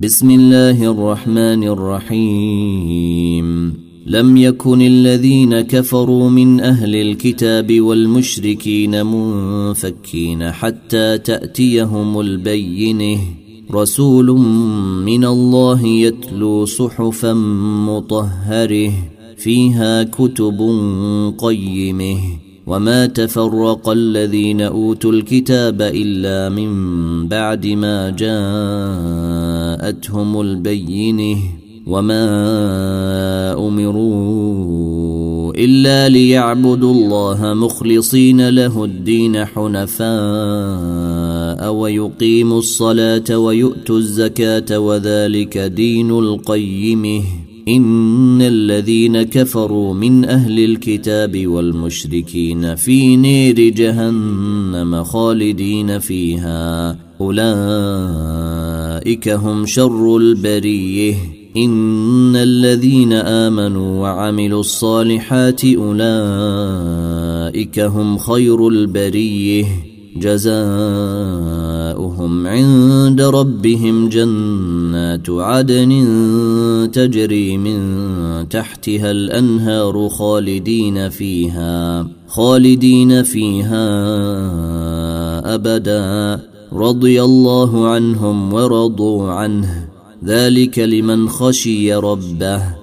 بسم الله الرحمن الرحيم. لم يكن الذين كفروا من أهل الكتاب والمشركين منفكين حتى تأتيهم البينة، رسول من الله يتلو صحفا مطهره فيها كتب قيمه، وما تفرق الذين أوتوا الكتاب إلا من بعد ما جاءتهم البينة، وما أمروا إلا ليعبدوا الله مخلصين له الدين حنفاء ويقيموا الصلاة ويؤتوا الزكاة وذلك دين القيمة. إن الذين كفروا من أهل الكتاب والمشركين في نير جهنم خالدين فيها، أولئك هم شر البرية. إن الذين آمنوا وعملوا الصالحات أولئك هم خير البرية، جزاؤهم عند ربهم جنات عدن تجري من تحتها الأنهار خالدين فيها أبدا، رضي الله عنهم ورضوا عنه، ذلك لمن خشي ربه.